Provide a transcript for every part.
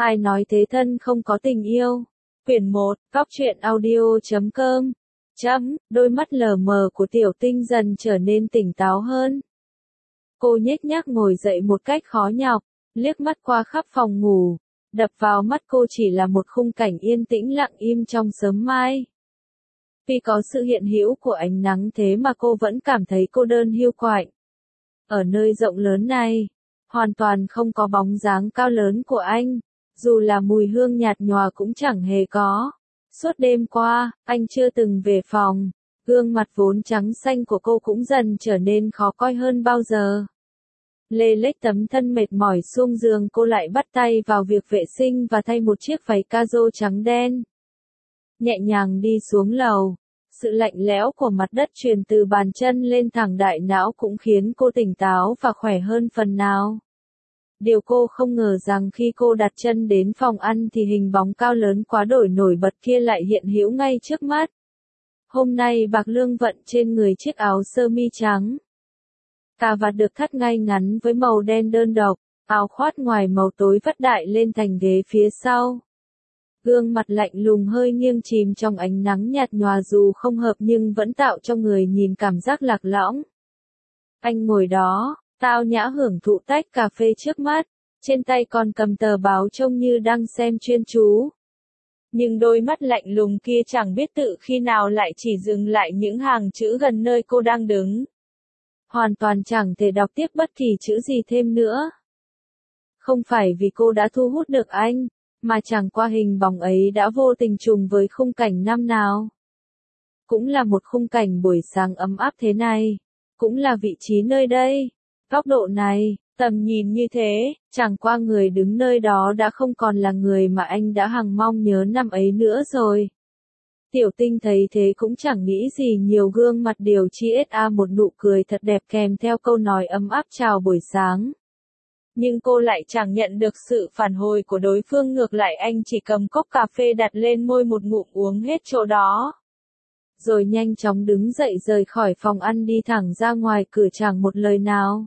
Ai nói thế thân không có tình yêu? Quyển 1, Góc truyện audio.com. Đôi mắt lờ mờ của Tiểu Tinh dần trở nên tỉnh táo hơn. Cô nhếch nhác ngồi dậy một cách khó nhọc, liếc mắt qua khắp phòng ngủ. Đập vào mắt cô chỉ là một khung cảnh yên tĩnh lặng im trong sớm mai. Vì có sự hiện hữu của ánh nắng thế mà cô vẫn cảm thấy cô đơn hiu quạnh. Ở nơi rộng lớn này, hoàn toàn không có bóng dáng cao lớn của anh, dù là mùi hương nhạt nhòa cũng chẳng hề có. Suốt đêm qua, anh chưa từng về phòng, gương mặt vốn trắng xanh của cô cũng dần trở nên khó coi hơn bao giờ. Lê lết tấm thân mệt mỏi xuống giường, cô lại bắt tay vào việc vệ sinh và thay một chiếc váy ca-rô trắng đen. Nhẹ nhàng đi xuống lầu, sự lạnh lẽo của mặt đất truyền từ bàn chân lên thẳng đại não cũng khiến cô tỉnh táo và khỏe hơn phần nào. Điều cô không ngờ rằng khi cô đặt chân đến phòng ăn thì hình bóng cao lớn quá đổi nổi bật kia lại hiện hữu ngay trước mắt. Hôm nay Bạc Lương vận trên người chiếc áo sơ mi trắng. Cà vạt được thắt ngay ngắn với màu đen đơn độc, áo khoác ngoài màu tối vắt đại lên thành ghế phía sau. Gương mặt lạnh lùng hơi nghiêng chìm trong ánh nắng nhạt nhòa dù không hợp nhưng vẫn tạo cho người nhìn cảm giác lạc lõng. Anh ngồi đó, tao nhã hưởng thụ tách cà phê trước mắt, trên tay còn cầm tờ báo trông như đang xem chuyên chú. Nhưng đôi mắt lạnh lùng kia chẳng biết tự khi nào lại chỉ dừng lại những hàng chữ gần nơi cô đang đứng. Hoàn toàn chẳng thể đọc tiếp bất kỳ chữ gì thêm nữa. Không phải vì cô đã thu hút được anh, mà chẳng qua hình bóng ấy đã vô tình trùng với khung cảnh năm nào. Cũng là một khung cảnh buổi sáng ấm áp thế này, cũng là vị trí nơi đây, góc độ này, tầm nhìn như thế, chẳng qua người đứng nơi đó đã không còn là người mà anh đã hằng mong nhớ năm ấy nữa rồi. Tiểu Tinh thấy thế cũng chẳng nghĩ gì nhiều, gương mặt điều chi SA một nụ cười thật đẹp kèm theo câu nói ấm áp chào buổi sáng. Nhưng cô lại chẳng nhận được sự phản hồi của đối phương, ngược lại anh chỉ cầm cốc cà phê đặt lên môi một ngụm uống hết chỗ đó. Rồi nhanh chóng đứng dậy rời khỏi phòng ăn đi thẳng ra ngoài cửa, chẳng một lời nào.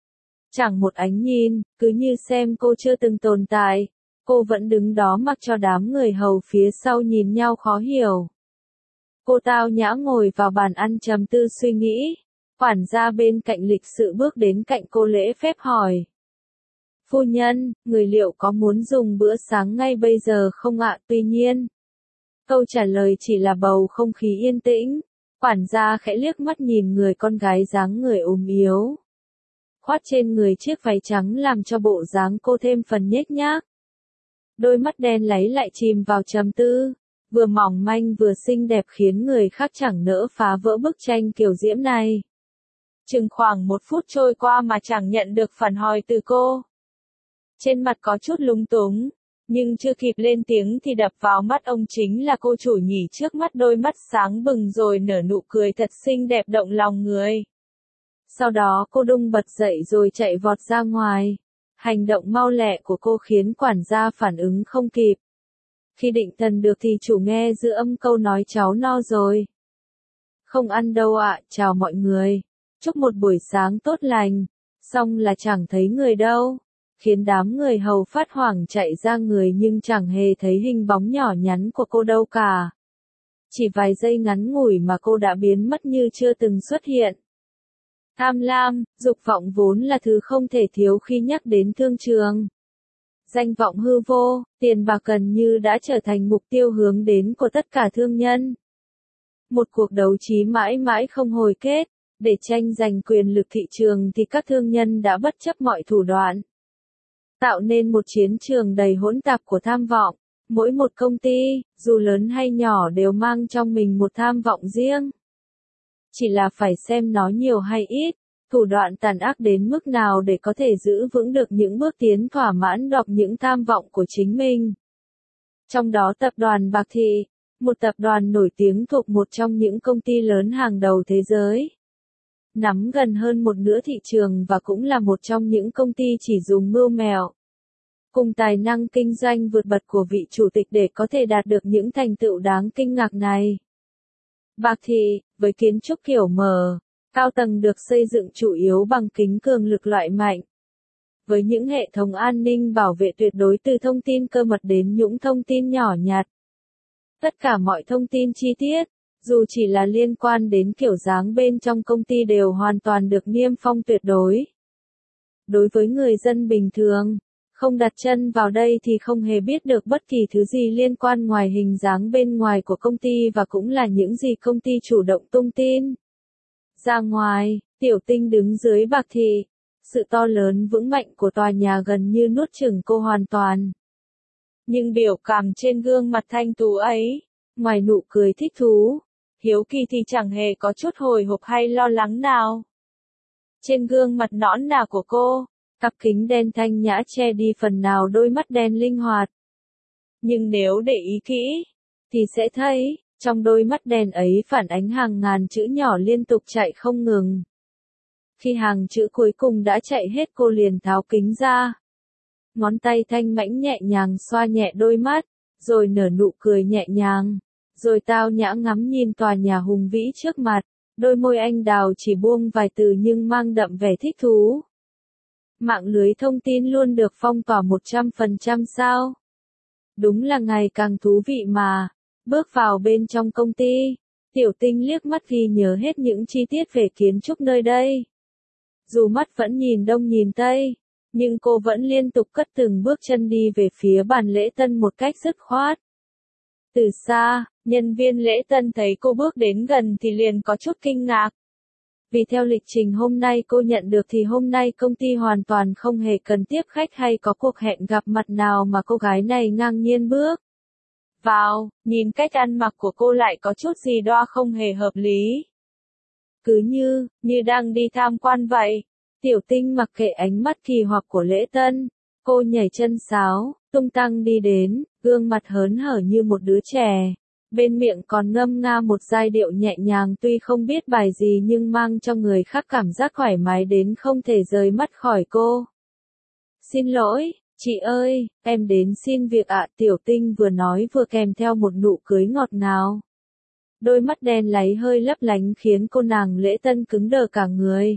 Chẳng một ánh nhìn, cứ như xem cô chưa từng tồn tại. Cô vẫn đứng đó mặc cho đám người hầu phía sau nhìn nhau khó hiểu. Cô tao nhã ngồi vào bàn ăn trầm tư suy nghĩ. Quản gia bên cạnh lịch sự bước đến cạnh cô lễ phép hỏi. Phu nhân, người liệu có muốn dùng bữa sáng ngay bây giờ không ạ? Tuy nhiên, câu trả lời chỉ là bầu không khí yên tĩnh. Quản gia khẽ liếc mắt nhìn người con gái dáng người ốm yếu. Khoác trên người chiếc váy trắng làm cho bộ dáng cô thêm phần nhếch nhác. Đôi mắt đen láy lại chìm vào trầm tư, vừa mỏng manh vừa xinh đẹp khiến người khác chẳng nỡ phá vỡ bức tranh kiều diễm này. Chừng khoảng 1 phút trôi qua mà chẳng nhận được phản hồi từ cô. Trên mặt có chút lúng túng, nhưng chưa kịp lên tiếng thì đập vào mắt ông chính là cô chủ nhỉ trước mắt, đôi mắt sáng bừng rồi nở nụ cười thật xinh đẹp động lòng người. Sau đó cô đung bật dậy rồi chạy vọt ra ngoài. Hành động mau lẹ của cô khiến quản gia phản ứng không kịp. Khi định thần được thì chủ nghe giữa âm câu nói cháu no rồi. Không ăn đâu ạ, chào mọi người. Chúc một buổi sáng tốt lành. Xong là chẳng thấy người đâu. Khiến đám người hầu phát hoảng chạy ra người nhưng chẳng hề thấy hình bóng nhỏ nhắn của cô đâu cả. Chỉ vài giây ngắn ngủi mà cô đã biến mất như chưa từng xuất hiện. Tham lam, dục vọng vốn là thứ không thể thiếu khi nhắc đến thương trường. Danh vọng hư vô, tiền bạc gần như đã trở thành mục tiêu hướng đến của tất cả thương nhân. Một cuộc đấu trí mãi mãi không hồi kết, để tranh giành quyền lực thị trường thì các thương nhân đã bất chấp mọi thủ đoạn. Tạo nên một chiến trường đầy hỗn tạp của tham vọng. Mỗi một công ty, dù lớn hay nhỏ đều mang trong mình một tham vọng riêng. Chỉ là phải xem nó nhiều hay ít, thủ đoạn tàn ác đến mức nào để có thể giữ vững được những bước tiến thỏa mãn đọc những tham vọng của chính mình. Trong đó tập đoàn Bạc Thị, một tập đoàn nổi tiếng thuộc một trong những công ty lớn hàng đầu thế giới. Nắm gần hơn một nửa thị trường và cũng là một trong những công ty chỉ dùng mưu mẹo. Cùng tài năng kinh doanh vượt bật của vị chủ tịch để có thể đạt được những thành tựu đáng kinh ngạc này. Bạc Thị, với kiến trúc kiểu M, cao tầng được xây dựng chủ yếu bằng kính cường lực loại mạnh. với những hệ thống an ninh bảo vệ tuyệt đối từ thông tin cơ mật đến những thông tin nhỏ nhặt. Tất cả mọi thông tin chi tiết, dù chỉ là liên quan đến kiểu dáng bên trong công ty đều hoàn toàn được niêm phong tuyệt đối. Đối với người dân bình thường, không đặt chân vào đây thì không hề biết được bất kỳ thứ gì liên quan ngoài hình dáng bên ngoài của công ty và cũng là những gì công ty chủ động tung tin ra ngoài. Tiểu Tinh đứng dưới bạc thị. Sự to lớn vững mạnh của tòa nhà gần như nuốt chửng cô hoàn toàn. Nhưng biểu cảm trên gương mặt thanh tú ấy, ngoài nụ cười thích thú, hiếu kỳ thì chẳng hề có chút hồi hộp hay lo lắng nào. Trên gương mặt nõn nà của cô, cặp kính đen thanh nhã che đi phần nào đôi mắt đen linh hoạt. Nhưng nếu để ý kỹ, thì sẽ thấy, trong đôi mắt đen ấy phản ánh hàng ngàn chữ nhỏ liên tục chạy không ngừng. Khi hàng chữ cuối cùng đã chạy hết cô liền tháo kính ra. Ngón tay thanh mãnh nhẹ nhàng xoa nhẹ đôi mắt, rồi nở nụ cười nhẹ nhàng, rồi tao nhã ngắm nhìn tòa nhà hùng vĩ trước mặt, đôi môi anh đào chỉ buông vài từ nhưng mang đậm vẻ thích thú. Mạng lưới thông tin luôn được phong tỏa 100% sao? Đúng là ngày càng thú vị mà. Bước vào bên trong công ty, Tiểu Tinh liếc mắt ghi nhớ hết những chi tiết về kiến trúc nơi đây. Dù mắt vẫn nhìn đông nhìn tây, nhưng cô vẫn liên tục cất từng bước chân đi về phía bàn lễ tân một cách dứt khoát. Từ xa, nhân viên lễ tân thấy cô bước đến gần thì liền có chút kinh ngạc. Vì theo lịch trình hôm nay cô nhận được thì hôm nay công ty hoàn toàn không hề cần tiếp khách hay có cuộc hẹn gặp mặt nào mà cô gái này ngang nhiên bước vào, nhìn cách ăn mặc của cô lại có chút gì đó không hề hợp lý. Cứ như đang đi tham quan vậy. Tiểu Tinh mặc kệ ánh mắt kỳ hoặc của lễ tân, cô nhảy chân sáo, tung tăng đi đến, gương mặt hớn hở như một đứa trẻ. Bên miệng còn ngâm nga một giai điệu nhẹ nhàng tuy không biết bài gì nhưng mang cho người khác cảm giác thoải mái đến không thể rời mắt khỏi cô. Xin lỗi, chị ơi, em đến xin việc ạ. Tiểu Tinh vừa nói vừa kèm theo một nụ cười ngọt ngào. Đôi mắt đen láy hơi lấp lánh khiến cô nàng lễ tân cứng đờ cả người.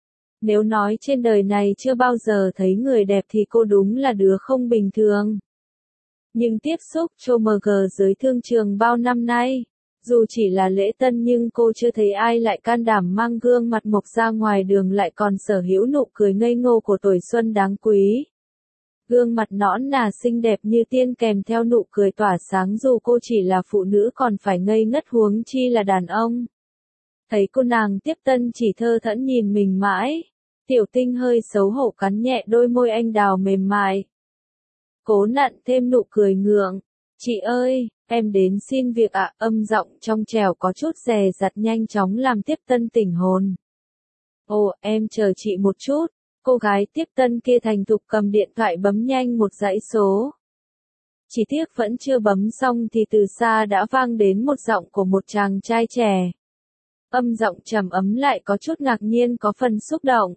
Nếu nói trên đời này chưa bao giờ thấy người đẹp thì cô đúng là đứa không bình thường. Nhưng tiếp xúc chôm mg dưới thương trường bao năm nay, dù chỉ là lễ tân nhưng cô chưa thấy ai lại can đảm mang gương mặt mộc ra ngoài đường lại còn sở hữu nụ cười ngây ngô của tuổi xuân đáng quý. Gương mặt nõn nà xinh đẹp như tiên kèm theo nụ cười tỏa sáng dù cô chỉ là phụ nữ còn phải ngây ngất huống chi là đàn ông. Thấy cô nàng tiếp tân chỉ thơ thẫn nhìn mình mãi, Tiểu Tinh hơi xấu hổ cắn nhẹ đôi môi anh đào mềm mại. Cố nặn thêm nụ cười ngượng. Chị ơi, em đến xin việc ạ. Âm giọng trong trẻo có chút dè dặt nhanh chóng làm tiếp tân tỉnh hồn. Ồ, em chờ chị một chút. Cô gái tiếp tân kia thành thục cầm điện thoại bấm nhanh một dãy số. Chỉ tiếc vẫn chưa bấm xong thì từ xa đã vang đến một giọng của một chàng trai trẻ. Âm giọng trầm ấm lại có chút ngạc nhiên có phần xúc động.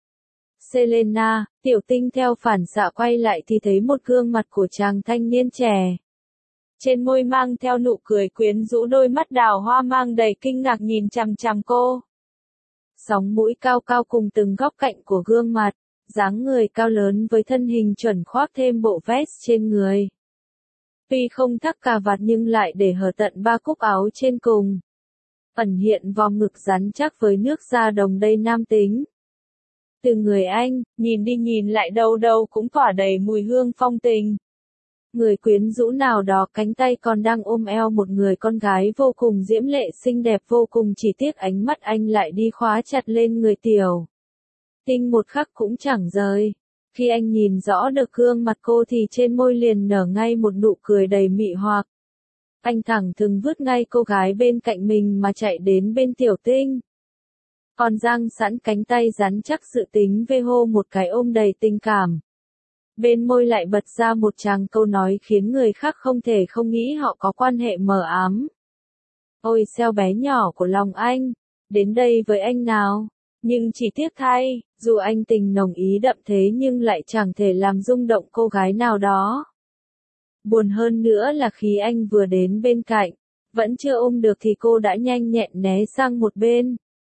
Selena, Tiểu Tinh theo phản xạ quay lại thì thấy một gương mặt của chàng thanh niên trẻ. Trên môi mang theo nụ cười quyến rũ, đôi mắt đào hoa mang đầy kinh ngạc nhìn chằm chằm cô. Sóng mũi cao cao cùng từng góc cạnh của gương mặt, dáng người cao lớn với thân hình chuẩn khoác thêm bộ vest trên người. Tuy không thắt cà vạt nhưng lại để hở tận ba cúc áo trên cùng. Ẩn hiện vòng ngực rắn chắc với nước da đồng đầy nam tính. Từ người anh, nhìn đi nhìn lại đâu đâu cũng tỏa đầy mùi hương phong tình. Người quyến rũ nào đó cánh tay còn đang ôm eo một người con gái vô cùng diễm lệ xinh đẹp vô cùng, chỉ tiếc ánh mắt anh lại đi khóa chặt lên người Tiểu Tinh một khắc cũng chẳng rời. Khi anh nhìn rõ được gương mặt cô thì trên môi liền nở ngay một nụ cười đầy mị hoặc. Anh thẳng thừng vứt ngay cô gái bên cạnh mình mà chạy đến bên Tiểu Tinh. Còn dang sẵn cánh tay rắn chắc dự tính về hô một cái ôm đầy tình cảm. Bên môi lại bật ra một tràng câu nói khiến người khác không thể không nghĩ họ có quan hệ mờ ám. Ôi xeo bé nhỏ của lòng anh, đến đây với anh nào. Nhưng chỉ tiếc thay, dù anh tình nồng ý đậm thế nhưng lại chẳng thể làm rung động cô gái nào đó. Buồn hơn nữa là khi anh vừa đến bên cạnh, vẫn chưa ôm được thì cô đã nhanh nhẹn né sang một bên.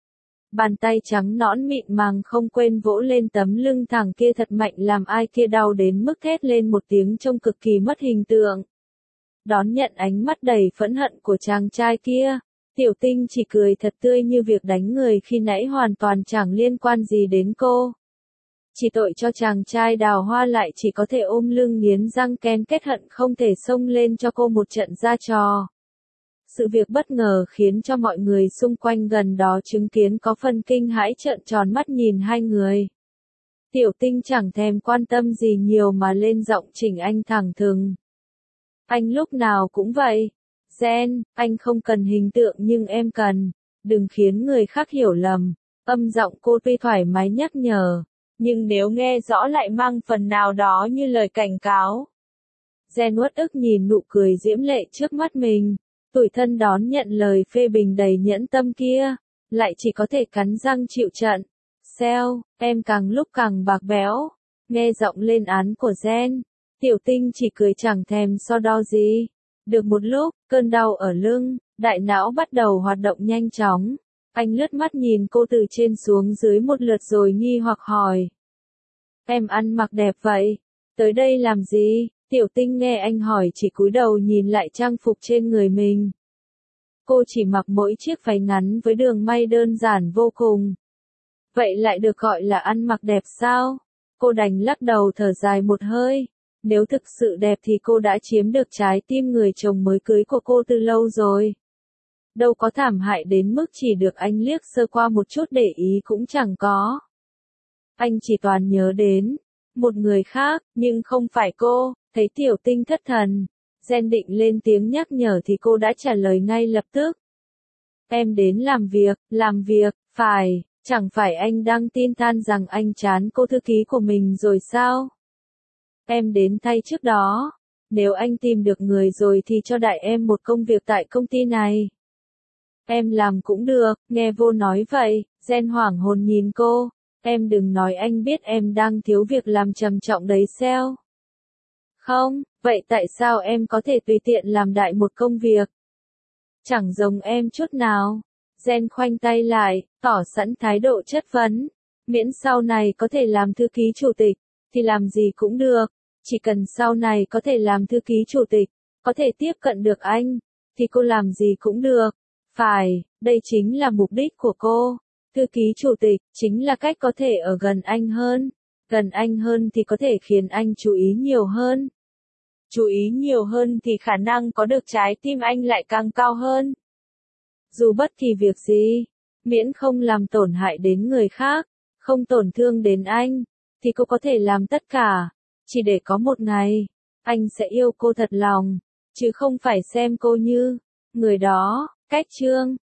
Bàn tay trắng nõn mịn màng không quên vỗ lên tấm lưng thẳng kia thật mạnh làm ai kia đau đến mức thét lên một tiếng trông cực kỳ mất hình tượng. Đón nhận ánh mắt đầy phẫn hận của chàng trai kia, Tiểu Tinh chỉ cười thật tươi như việc đánh người khi nãy hoàn toàn chẳng liên quan gì đến cô. Chỉ tội cho chàng trai Đào Hoa lại chỉ có thể ôm lưng nghiến răng ken kết hận không thể xông lên cho cô một trận ra trò. Sự việc bất ngờ khiến cho mọi người xung quanh gần đó chứng kiến có phần kinh hãi trợn tròn mắt nhìn hai người. Tiểu Tinh chẳng thèm quan tâm gì nhiều mà lên giọng chỉnh anh thẳng thừng. Anh lúc nào cũng vậy. Gen, anh không cần hình tượng nhưng em cần. Đừng khiến người khác hiểu lầm. Âm giọng cô tuy thoải mái nhắc nhở, nhưng nếu nghe rõ lại mang phần nào đó như lời cảnh cáo. Gen uất ức nhìn nụ cười diễm lệ trước mắt mình. Tủi thân đón nhận lời phê bình đầy nhẫn tâm kia, lại chỉ có thể cắn răng chịu trận. Seo, em càng lúc càng bạc béo. Nghe giọng lên án của Gen, Tiểu Tinh chỉ cười chẳng thèm so đo gì. Được một lúc, cơn đau ở lưng, đại não bắt đầu hoạt động nhanh chóng. Anh lướt mắt nhìn cô từ trên xuống dưới một lượt rồi nghi hoặc hỏi. Em ăn mặc đẹp vậy, tới đây làm gì? Tiểu Tinh nghe anh hỏi chỉ cúi đầu nhìn lại trang phục trên người mình. Cô chỉ mặc mỗi chiếc váy ngắn với đường may đơn giản vô cùng. Vậy lại được gọi là ăn mặc đẹp sao? Cô đành lắc đầu thở dài một hơi. Nếu thực sự đẹp thì cô đã chiếm được trái tim người chồng mới cưới của cô từ lâu rồi. Đâu có thảm hại đến mức chỉ được anh liếc sơ qua một chút để ý cũng chẳng có. Anh chỉ toàn nhớ đến một người khác, nhưng không phải cô. Thấy Tiểu Tinh thất thần, Gen định lên tiếng nhắc nhở thì cô đã trả lời ngay lập tức. Em đến làm việc, phải, chẳng phải anh đang tin than rằng anh chán cô thư ký của mình rồi sao? Em đến thay trước đó, nếu anh tìm được người rồi thì cho đại em một công việc tại công ty này. Em làm cũng được, nghe vô nói vậy, Gen hoảng hồn nhìn cô, em đừng nói anh biết em đang thiếu việc làm trầm trọng đấy sao? Không, vậy tại sao em có thể tùy tiện làm đại một công việc? Chẳng giống em chút nào. Gen khoanh tay lại, tỏ sẵn thái độ chất vấn. Miễn sau này có thể làm thư ký chủ tịch, thì làm gì cũng được. Chỉ cần sau này có thể làm thư ký chủ tịch, có thể tiếp cận được anh, thì cô làm gì cũng được. Phải, đây chính là mục đích của cô. Thư ký chủ tịch, chính là cách có thể ở gần anh hơn. Gần anh hơn thì có thể khiến anh chú ý nhiều hơn. Chú ý nhiều hơn thì khả năng có được trái tim anh lại càng cao hơn. Dù bất kỳ việc gì, miễn không làm tổn hại đến người khác, không tổn thương đến anh, thì cô có thể làm tất cả, chỉ để có một ngày, anh sẽ yêu cô thật lòng, chứ không phải xem cô như người đó. Cách chương